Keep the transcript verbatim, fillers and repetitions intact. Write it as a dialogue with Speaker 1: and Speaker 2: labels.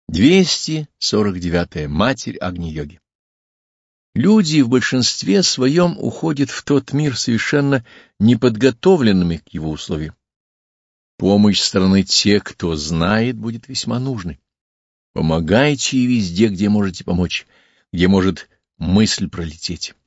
Speaker 1: двести сорок девятая. Матерь Агни-йоги. Люди в большинстве своем уходят в тот мир совершенно неподготовленными к его условиям. Помощь со стороны тех, кто знает, будет весьма нужной. Помогайте и везде, где можете помочь, где может мысль пролететь.